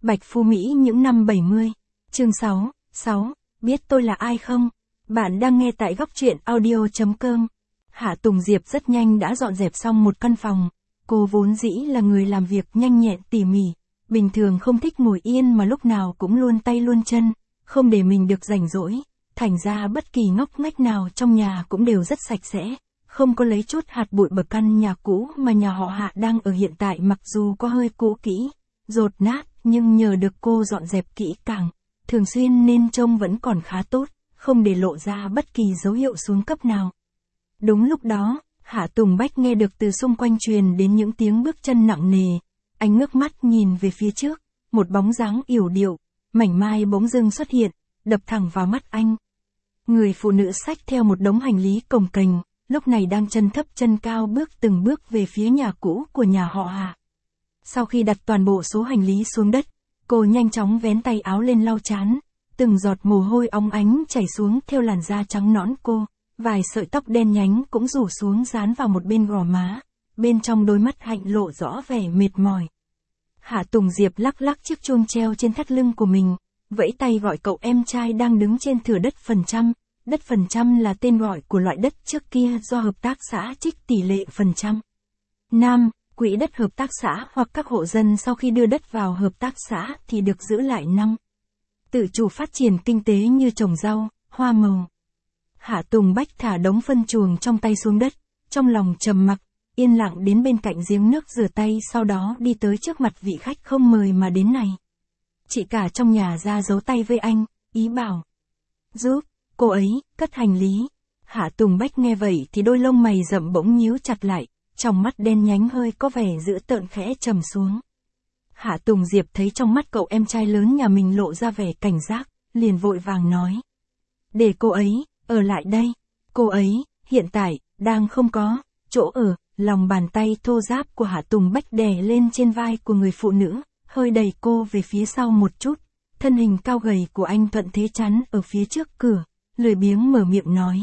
Bạch Phu Mỹ những năm 70. Chương 6. Biết tôi là ai không? Bạn đang nghe tại góc truyện audio.com. Hạ Tùng Diệp rất nhanh đã dọn dẹp xong một căn phòng. Cô vốn dĩ là người làm việc nhanh nhẹn tỉ mỉ, bình thường không thích ngồi yên mà lúc nào cũng luôn tay luôn chân, không để mình được rảnh rỗi. Thành ra bất kỳ ngóc ngách nào trong nhà cũng đều rất sạch sẽ, không có lấy chút hạt bụi bậc căn nhà cũ mà nhà họ Hạ đang ở hiện tại mặc dù có hơi cũ kỹ, dột nát, nhưng nhờ được cô dọn dẹp kỹ càng, thường xuyên nên trông vẫn còn khá tốt, không để lộ ra bất kỳ dấu hiệu xuống cấp nào. Đúng lúc đó, Hạ Tùng Bách nghe được từ xung quanh truyền đến những tiếng bước chân nặng nề. Anh ngước mắt nhìn về phía trước, một bóng dáng yểu điệu, mảnh mai bỗng dưng xuất hiện, đập thẳng vào mắt anh. Người phụ nữ xách theo một đống hành lý cồng kềnh, lúc này đang chân thấp chân cao bước từng bước về phía nhà cũ của nhà họ Hạ. Sau khi đặt toàn bộ số hành lý xuống đất, cô nhanh chóng vén tay áo lên lau trán, từng giọt mồ hôi óng ánh chảy xuống theo làn da trắng nõn cô, vài sợi tóc đen nhánh cũng rủ xuống dán vào một bên gò má, bên trong đôi mắt hạnh lộ rõ vẻ mệt mỏi. Hạ Tùng Diệp lắc lắc chiếc chuông treo trên thắt lưng của mình, vẫy tay gọi cậu em trai đang đứng trên thửa đất phần trăm. Đất phần trăm là tên gọi của loại đất trước kia do hợp tác xã trích tỷ lệ phần trăm. Nam, quỹ đất hợp tác xã hoặc các hộ dân sau khi đưa đất vào hợp tác xã thì được giữ lại 5. Tự chủ phát triển kinh tế như trồng rau, hoa màu. Hạ Tùng Bách thả đống phân chuồng trong tay xuống đất, trong lòng trầm mặc, yên lặng đến bên cạnh giếng nước rửa tay, sau đó đi tới trước mặt vị khách không mời mà đến này. Chị cả trong nhà ra giấu tay với anh, ý bảo giúp cô ấy cất hành lý. Hạ Tùng Bách nghe vậy thì đôi lông mày rậm bỗng nhíu chặt lại, trong mắt đen nhánh hơi có vẻ dữ tợn khẽ trầm xuống. Hạ Tùng Diệp thấy trong mắt cậu em trai lớn nhà mình lộ ra vẻ cảnh giác, liền vội vàng nói: để cô ấy ở lại đây. Cô ấy hiện tại đang không có chỗ ở. Lòng bàn tay thô ráp của Hạ Tùng Bách đè lên trên vai của người phụ nữ, hơi đẩy cô về phía sau một chút. Thân hình cao gầy của anh thuận thế chắn ở phía trước cửa, lười biếng mở miệng nói: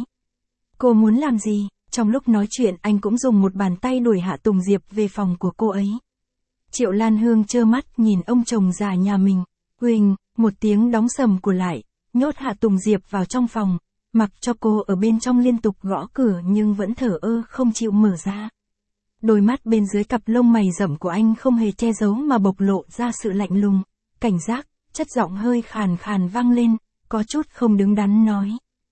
cô muốn làm gì? Trong lúc nói chuyện anh cũng dùng một bàn tay đuổi Hạ Tùng Diệp về phòng của cô ấy. Triệu Lan Hương trơ mắt nhìn ông chồng già nhà mình, huỳnh, một tiếng đóng sầm của lại, nhốt Hạ Tùng Diệp vào trong phòng, mặc cho cô ở bên trong liên tục gõ cửa nhưng vẫn thờ ơ không chịu mở ra. Đôi mắt bên dưới cặp lông mày rậm của anh không hề che giấu mà bộc lộ ra sự lạnh lùng, cảnh giác, chất giọng hơi khàn khàn vang lên, có chút không đứng đắn nói: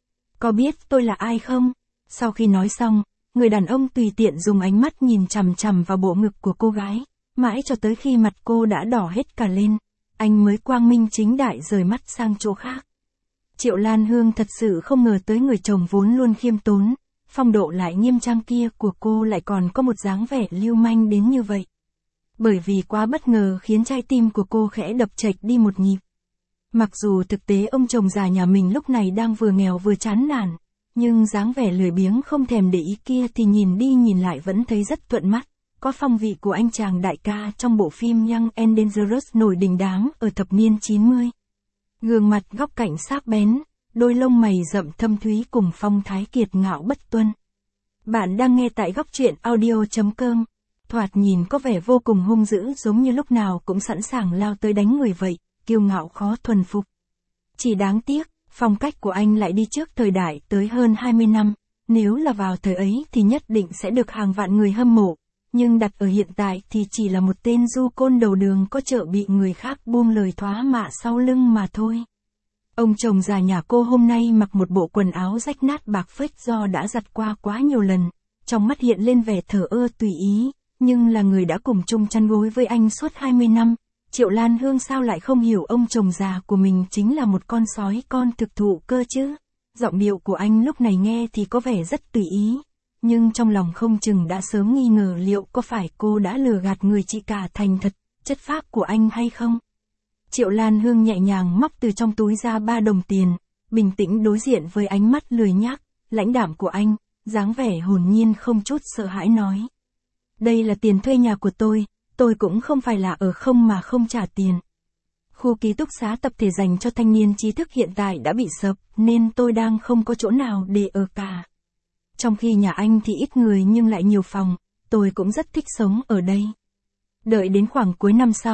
có biết tôi là ai không? Sau khi nói xong, người đàn ông tùy tiện dùng ánh mắt nhìn chằm chằm vào bộ ngực của cô gái, mãi cho tới khi mặt cô đã đỏ hết cả lên, anh mới quang minh chính đại rời mắt sang chỗ khác. Triệu Lan Hương thật sự không ngờ tới người chồng vốn luôn khiêm tốn, phong độ lại nghiêm trang kia của cô lại còn có một dáng vẻ lưu manh đến như vậy. Bởi vì quá bất ngờ khiến trái tim của cô khẽ đập chệch đi một nhịp. Mặc dù thực tế ông chồng già nhà mình lúc này đang vừa nghèo vừa chán nản, nhưng dáng vẻ lười biếng không thèm để ý kia thì nhìn đi nhìn lại vẫn thấy rất thuận mắt, có phong vị của anh chàng đại ca trong bộ phim Young and Dangerous nổi đình đám ở thập niên 90. Gương mặt góc cạnh sắc bén, đôi lông mày rậm thâm thúy cùng phong thái kiệt ngạo bất tuân. Bạn đang nghe tại góc truyện audio.com. Thoạt nhìn có vẻ vô cùng hung dữ, giống như lúc nào cũng sẵn sàng lao tới đánh người vậy, kiêu ngạo khó thuần phục. Chỉ đáng tiếc, phong cách của anh lại đi trước thời đại tới hơn 20 năm, nếu là vào thời ấy thì nhất định sẽ được hàng vạn người hâm mộ, nhưng đặt ở hiện tại thì chỉ là một tên du côn đầu đường có chợ bị người khác buông lời thoá mạ sau lưng mà thôi. Ông chồng già nhà cô hôm nay mặc một bộ quần áo rách nát bạc phết do đã giặt qua quá nhiều lần, trong mắt hiện lên vẻ thờ ơ tùy ý, nhưng là người đã cùng chung chăn gối với anh suốt 20 năm. Triệu Lan Hương sao lại không hiểu ông chồng già của mình chính là một con sói con thực thụ cơ chứ? Giọng điệu của anh lúc này nghe thì có vẻ rất tùy ý, nhưng trong lòng không chừng đã sớm nghi ngờ liệu có phải cô đã lừa gạt người chị cả thành thật, chất phác của anh hay không? Triệu Lan Hương nhẹ nhàng móc từ trong túi ra 3 đồng tiền, bình tĩnh đối diện với ánh mắt lười nhác, lãnh đạm của anh, dáng vẻ hồn nhiên không chút sợ hãi nói: đây là tiền thuê nhà của tôi cũng không phải là ở không mà không trả tiền. Khu ký túc xá tập thể dành cho thanh niên trí thức hiện tại đã bị sập, nên tôi đang không có chỗ nào để ở cả. Trong khi nhà anh thì ít người nhưng lại nhiều phòng, tôi cũng rất thích sống ở đây. Đợi đến khoảng cuối năm sau,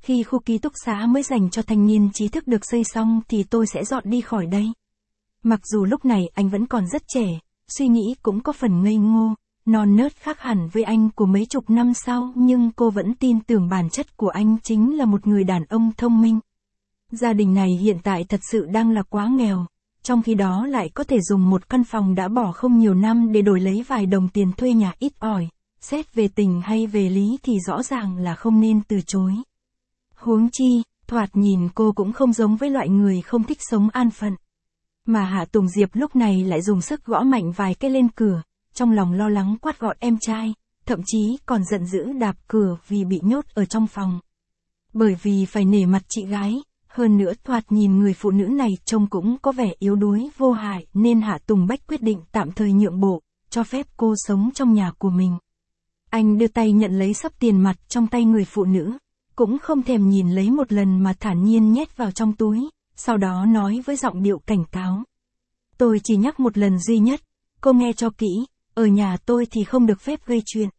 Khi khu ký túc xá mới dành cho thanh niên trí thức được xây xong thì tôi sẽ dọn đi khỏi đây. Mặc dù lúc này anh vẫn còn rất trẻ, suy nghĩ cũng có phần ngây ngô, non nớt khác hẳn với anh của mấy chục năm sau, nhưng cô vẫn tin tưởng bản chất của anh chính là một người đàn ông thông minh. Gia đình này hiện tại thật sự đang là quá nghèo, trong khi đó lại có thể dùng một căn phòng đã bỏ không nhiều năm để đổi lấy vài đồng tiền thuê nhà ít ỏi. Xét về tình hay về lý thì rõ ràng là không nên từ chối. Huống chi, thoạt nhìn cô cũng không giống với loại người không thích sống an phận. Mà Hạ Tùng Diệp lúc này lại dùng sức gõ mạnh vài cái lên cửa, trong lòng lo lắng quát gọi em trai, thậm chí còn giận dữ đạp cửa vì bị nhốt ở trong phòng. Bởi vì phải nể mặt chị gái, hơn nữa thoạt nhìn người phụ nữ này trông cũng có vẻ yếu đuối vô hại nên Hạ Tùng Bách quyết định tạm thời nhượng bộ, cho phép cô sống trong nhà của mình. Anh đưa tay nhận lấy xấp tiền mặt trong tay người phụ nữ, cũng không thèm nhìn lấy một lần mà thản nhiên nhét vào trong túi, sau đó nói với giọng điệu cảnh cáo. Tôi chỉ nhắc một lần duy nhất, cô nghe cho kỹ, ở nhà tôi thì không được phép gây chuyện.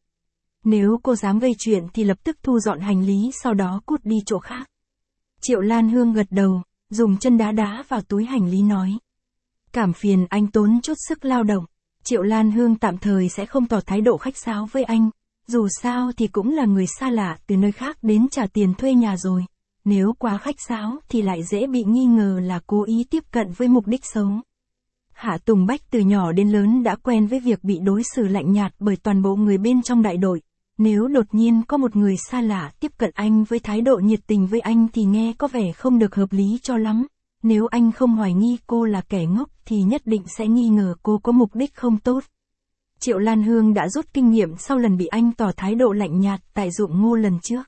Nếu cô dám gây chuyện thì lập tức thu dọn hành lý sau đó cút đi chỗ khác. Triệu Lan Hương gật đầu, dùng chân đá đá vào túi hành lý nói. Cảm phiền anh tốn chút sức lao động. Triệu Lan Hương tạm thời sẽ không tỏ thái độ khách sáo với anh, dù sao thì cũng là người xa lạ từ nơi khác đến trả tiền thuê nhà rồi, nếu quá khách sáo thì lại dễ bị nghi ngờ là cố ý tiếp cận với mục đích xấu. Hạ Tùng Bách từ nhỏ đến lớn đã quen với việc bị đối xử lạnh nhạt bởi toàn bộ người bên trong đại đội, nếu đột nhiên có một người xa lạ tiếp cận anh với thái độ nhiệt tình với anh thì nghe có vẻ không được hợp lý cho lắm. Nếu anh không hoài nghi cô là kẻ ngốc thì nhất định sẽ nghi ngờ cô có mục đích không tốt. Triệu Lan Hương đã rút kinh nghiệm sau lần bị anh tỏ thái độ lạnh nhạt tại ruộng ngô lần trước.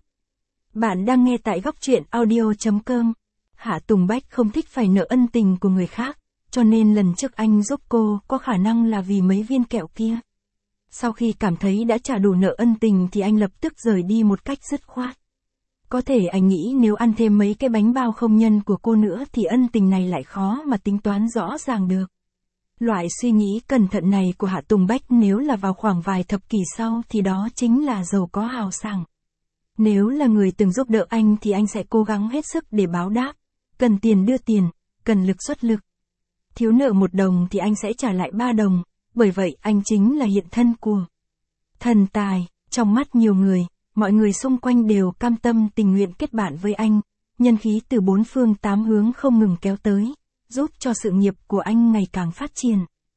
Bạn đang nghe tại góc truyện audio.com. Hạ Tùng Bách không thích phải nợ ân tình của người khác, cho nên lần trước anh giúp cô có khả năng là vì mấy viên kẹo kia. Sau khi cảm thấy đã trả đủ nợ ân tình thì anh lập tức rời đi một cách dứt khoát. Có thể anh nghĩ nếu ăn thêm mấy cái bánh bao không nhân của cô nữa thì ân tình này lại khó mà tính toán rõ ràng được. Loại suy nghĩ cẩn thận này của Hạ Tùng Bách nếu là vào khoảng vài thập kỷ sau thì đó chính là giàu có hào sảng. Nếu là người từng giúp đỡ anh thì anh sẽ cố gắng hết sức để báo đáp. Cần tiền đưa tiền, cần lực xuất lực. Thiếu nợ 1 đồng thì anh sẽ trả lại 3 đồng, bởi vậy anh chính là hiện thân của thần tài. Trong mắt nhiều người, mọi người xung quanh đều cam tâm tình nguyện kết bạn với anh, nhân khí từ 4 phương 8 hướng không ngừng kéo tới, giúp cho sự nghiệp của anh ngày càng phát triển.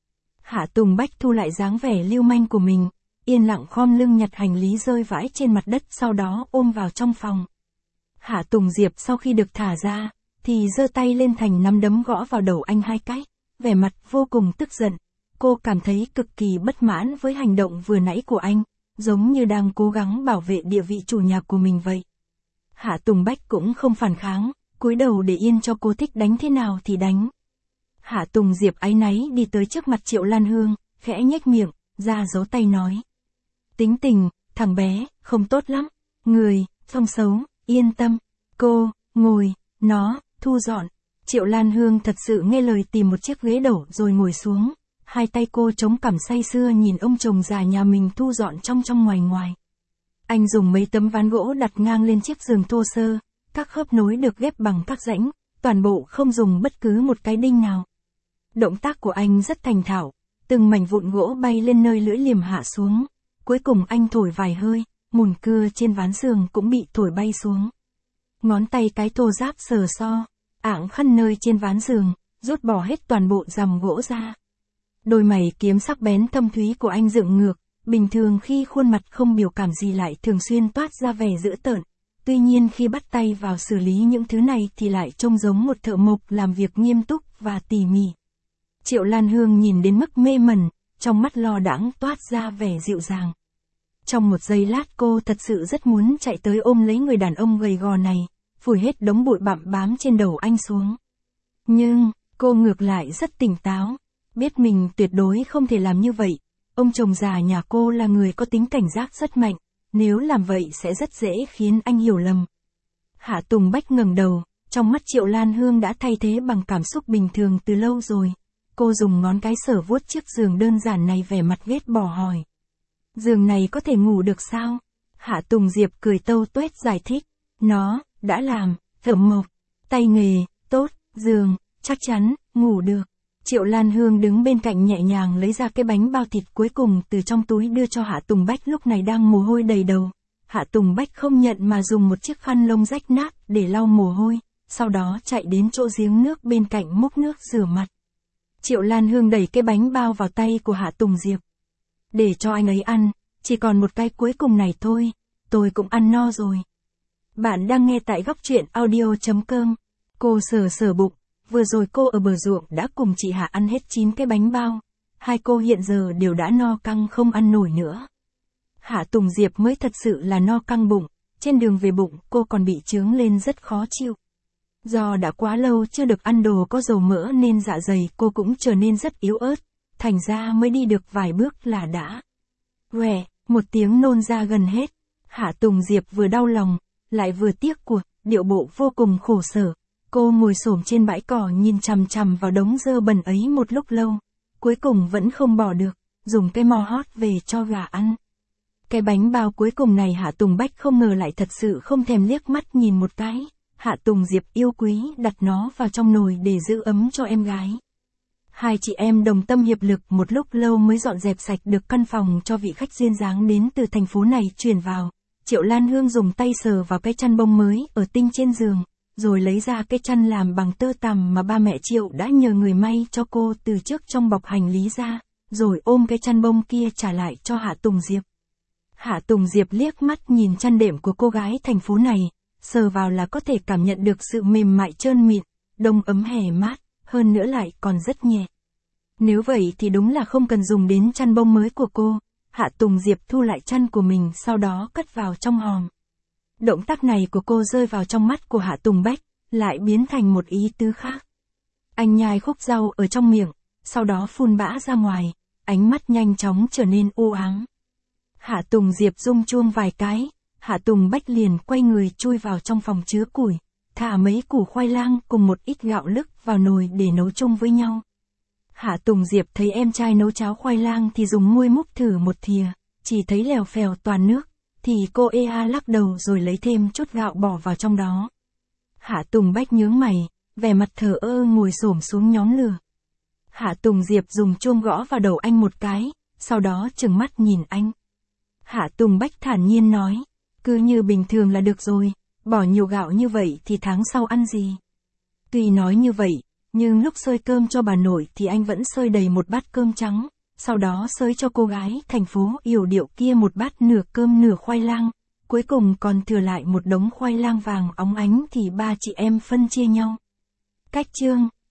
Hạ Tùng Bách thu lại dáng vẻ lưu manh của mình, yên lặng khom lưng nhặt hành lý rơi vãi trên mặt đất sau đó ôm vào trong phòng. Hạ Tùng Diệp sau khi được thả ra, thì giơ tay lên thành nắm đấm gõ vào đầu anh 2 cái, vẻ mặt vô cùng tức giận. Cô cảm thấy cực kỳ bất mãn với hành động vừa nãy của anh, giống như đang cố gắng bảo vệ địa vị chủ nhà của mình vậy. Hạ Tùng Bách cũng không phản kháng, cúi đầu để yên cho cô thích đánh thế nào thì đánh. Hạ Tùng Diệp áy náy đi tới trước mặt Triệu Lan Hương, khẽ nhếch miệng, ra dấu tay nói. Tính tình, thằng bé, không tốt lắm. Người, không xấu, yên tâm. Cô, ngồi, nó, thu dọn. Triệu Lan Hương thật sự nghe lời tìm một chiếc ghế đổ rồi ngồi xuống. Hai tay cô chống cằm say sưa nhìn ông chồng già nhà mình thu dọn trong ngoài ngoài. Anh dùng mấy tấm ván gỗ đặt ngang lên chiếc giường thô sơ, các khớp nối được ghép bằng các rãnh, toàn bộ không dùng bất cứ một cái đinh nào. Động tác của anh rất thành thạo, từng mảnh vụn gỗ bay lên nơi lưỡi liềm hạ xuống, cuối cùng anh thổi vài hơi, mùn cưa trên ván giường cũng bị thổi bay xuống. Ngón tay cái thô ráp sờ so, ảng khăn nơi trên ván giường, rút bỏ hết toàn bộ rằm gỗ ra. Đôi mày kiếm sắc bén thâm thúy của anh dựng ngược, bình thường khi khuôn mặt không biểu cảm gì lại thường xuyên toát ra vẻ dữ tợn. Tuy nhiên khi bắt tay vào xử lý những thứ này thì lại trông giống một thợ mộc làm việc nghiêm túc và tỉ mỉ. Triệu Lan Hương nhìn đến mức mê mẩn, trong mắt lo đãng toát ra vẻ dịu dàng. Trong một giây lát cô thật sự rất muốn chạy tới ôm lấy người đàn ông gầy gò này, phủi hết đống bụi bặm bám trên đầu anh xuống. Nhưng, cô ngược lại rất tỉnh táo, biết mình tuyệt đối không thể làm như vậy. Ông chồng già nhà cô là người có tính cảnh giác rất mạnh, nếu làm vậy sẽ rất dễ khiến anh hiểu lầm. Hạ Tùng Bách ngẩng đầu, trong mắt Triệu Lan Hương đã thay thế bằng cảm xúc bình thường từ lâu rồi. Cô dùng ngón cái sờ vuốt chiếc giường đơn giản này vẻ mặt ghét bỏ hỏi. Giường này có thể ngủ được sao? Hạ Tùng Diệp cười tâu tuét giải thích. đã làm, thợ mộc, tay nghề, tốt, giường, chắc chắn, ngủ được. Triệu Lan Hương đứng bên cạnh nhẹ nhàng lấy ra cái bánh bao thịt cuối cùng từ trong túi đưa cho Hạ Tùng Bách lúc này đang mồ hôi đầy đầu. Hạ Tùng Bách không nhận mà dùng một chiếc khăn lông rách nát để lau mồ hôi, sau đó chạy đến chỗ giếng nước bên cạnh múc nước rửa mặt. Triệu Lan Hương đẩy cái bánh bao vào tay của Hạ Tùng Diệp. Để cho anh ấy ăn, chỉ còn một cái cuối cùng này thôi, tôi cũng ăn no rồi. Bạn đang nghe tại góc truyện audio.com. Cô sờ sờ bụng, vừa rồi cô ở bờ ruộng đã cùng chị Hạ ăn hết 9 cái bánh bao. Hai cô hiện giờ đều đã no căng không ăn nổi nữa. Hạ Tùng Diệp mới thật sự là no căng bụng, trên đường về bụng cô còn bị chướng lên rất khó chịu. Do đã quá lâu chưa được ăn đồ có dầu mỡ nên dạ dày cô cũng trở nên rất yếu ớt, thành ra mới đi được vài bước là đã "Quẹ", một tiếng nôn ra gần hết. Hạ Tùng Diệp vừa đau lòng, lại vừa tiếc của, điệu bộ vô cùng khổ sở. Cô ngồi xổm trên bãi cỏ nhìn chằm chằm vào đống dơ bẩn ấy một lúc lâu, cuối cùng vẫn không bỏ được, dùng cái mò hót về cho gà ăn. Cái bánh bao cuối cùng này Hạ Tùng Bách không ngờ lại thật sự không thèm liếc mắt nhìn một cái. Hạ Tùng Diệp yêu quý đặt nó vào trong nồi để giữ ấm cho em gái. Hai chị em đồng tâm hiệp lực một lúc lâu mới dọn dẹp sạch được căn phòng cho vị khách duyên dáng đến từ thành phố này chuyển vào. Triệu Lan Hương dùng tay sờ vào cái chăn bông mới ở tinh trên giường, rồi lấy ra cái chăn làm bằng tơ tằm mà ba mẹ Triệu đã nhờ người may cho cô từ trước trong bọc hành lý ra, rồi ôm cái chăn bông kia trả lại cho Hạ Tùng Diệp. Hạ Tùng Diệp liếc mắt nhìn chăn đệm của cô gái thành phố này, sờ vào là có thể cảm nhận được sự mềm mại trơn mịn, đông ấm hè mát, hơn nữa lại còn rất nhẹ. Nếu vậy thì đúng là không cần dùng đến chăn bông mới của cô. Hạ Tùng Diệp thu lại chăn của mình sau đó cất vào trong hòm. Động tác này của cô rơi vào trong mắt của Hạ Tùng Bách, lại biến thành một ý tứ khác. Anh nhai khúc rau ở trong miệng, sau đó phun bã ra ngoài, ánh mắt nhanh chóng trở nên u ám. Hạ Tùng Diệp rung chuông vài cái, Hạ Tùng Bách liền quay người chui vào trong phòng chứa củi, thả mấy củ khoai lang cùng một ít gạo lứt vào nồi để nấu chung với nhau. Hạ Tùng Diệp thấy em trai nấu cháo khoai lang thì dùng muôi múc thử một thìa, chỉ thấy lèo phèo toàn nước, thì cô lắc đầu rồi lấy thêm chút gạo bỏ vào trong đó. Hạ Tùng Bách nhướng mày, vẻ mặt thờ ơ ngồi xổm xuống nhóm lửa. Hạ Tùng Diệp dùng chuông gõ vào đầu anh một cái, sau đó trừng mắt nhìn anh. Hạ Tùng Bách thản nhiên nói, cứ như bình thường là được rồi, bỏ nhiều gạo như vậy thì tháng sau ăn gì. Tuy nói như vậy, nhưng lúc xơi cơm cho bà nội thì anh vẫn xơi đầy một bát cơm trắng, sau đó xới cho cô gái thành phố yểu điệu kia một bát nửa cơm nửa khoai lang, cuối cùng còn thừa lại một đống khoai lang vàng óng ánh thì ba chị em phân chia nhau. Cách chương